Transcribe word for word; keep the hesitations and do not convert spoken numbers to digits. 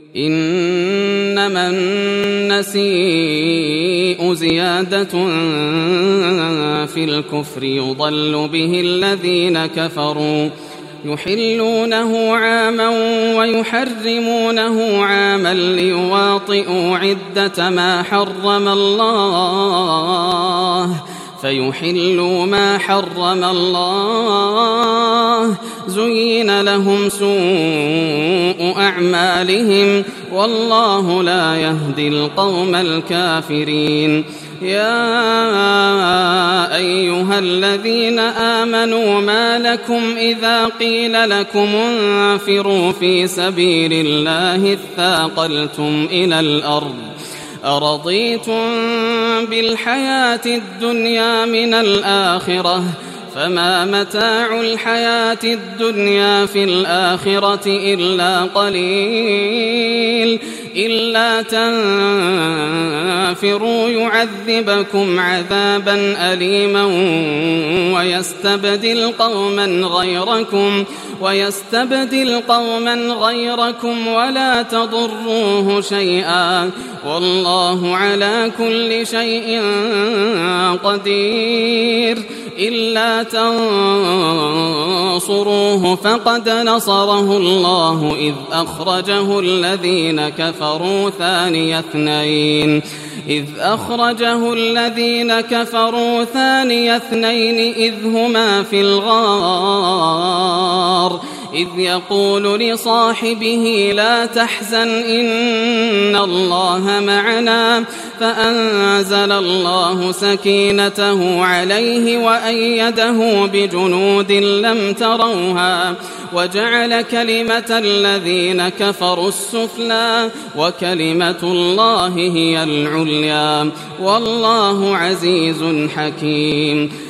إنما النسيء زيادة في الكفر يضل به الذين كفروا يحلونه عاما ويحرمونه عاما ليواطئوا عدة ما حرم الله فيحلوا ما حرم الله زين لهم سوء أعمالهم والله لا يهدي القوم الكافرين. يا أيها الذين آمنوا ما لكم إذا قيل لكم انفروا في سبيل الله اثاقلتم إلى الأرض أرضيتم بالحياة الدنيا من الآخرة فما متاع الحياة الدنيا في الآخرة إلا قليل إلا تنفروا يعذبكم عذابا أليما ويستبدل قوما غيركم ويستبدل قوما غيركم ولا تضروه شيئا والله على كل شيء قدير. إلا تنصروه فقد نصره الله إذ أخرجه الذين كفروا ثاني اثنين إذ أخرجه الذين كفروا ثاني اثنين إذ هما في الغار إذ يقول لصاحبه لا تحزن إن الله معنا فأنزل الله سكينته عليه وأيده بجنود لم تروها وجعل كلمة الذين كفروا السفلى وكلمة الله هي العليا والله عزيز حكيم.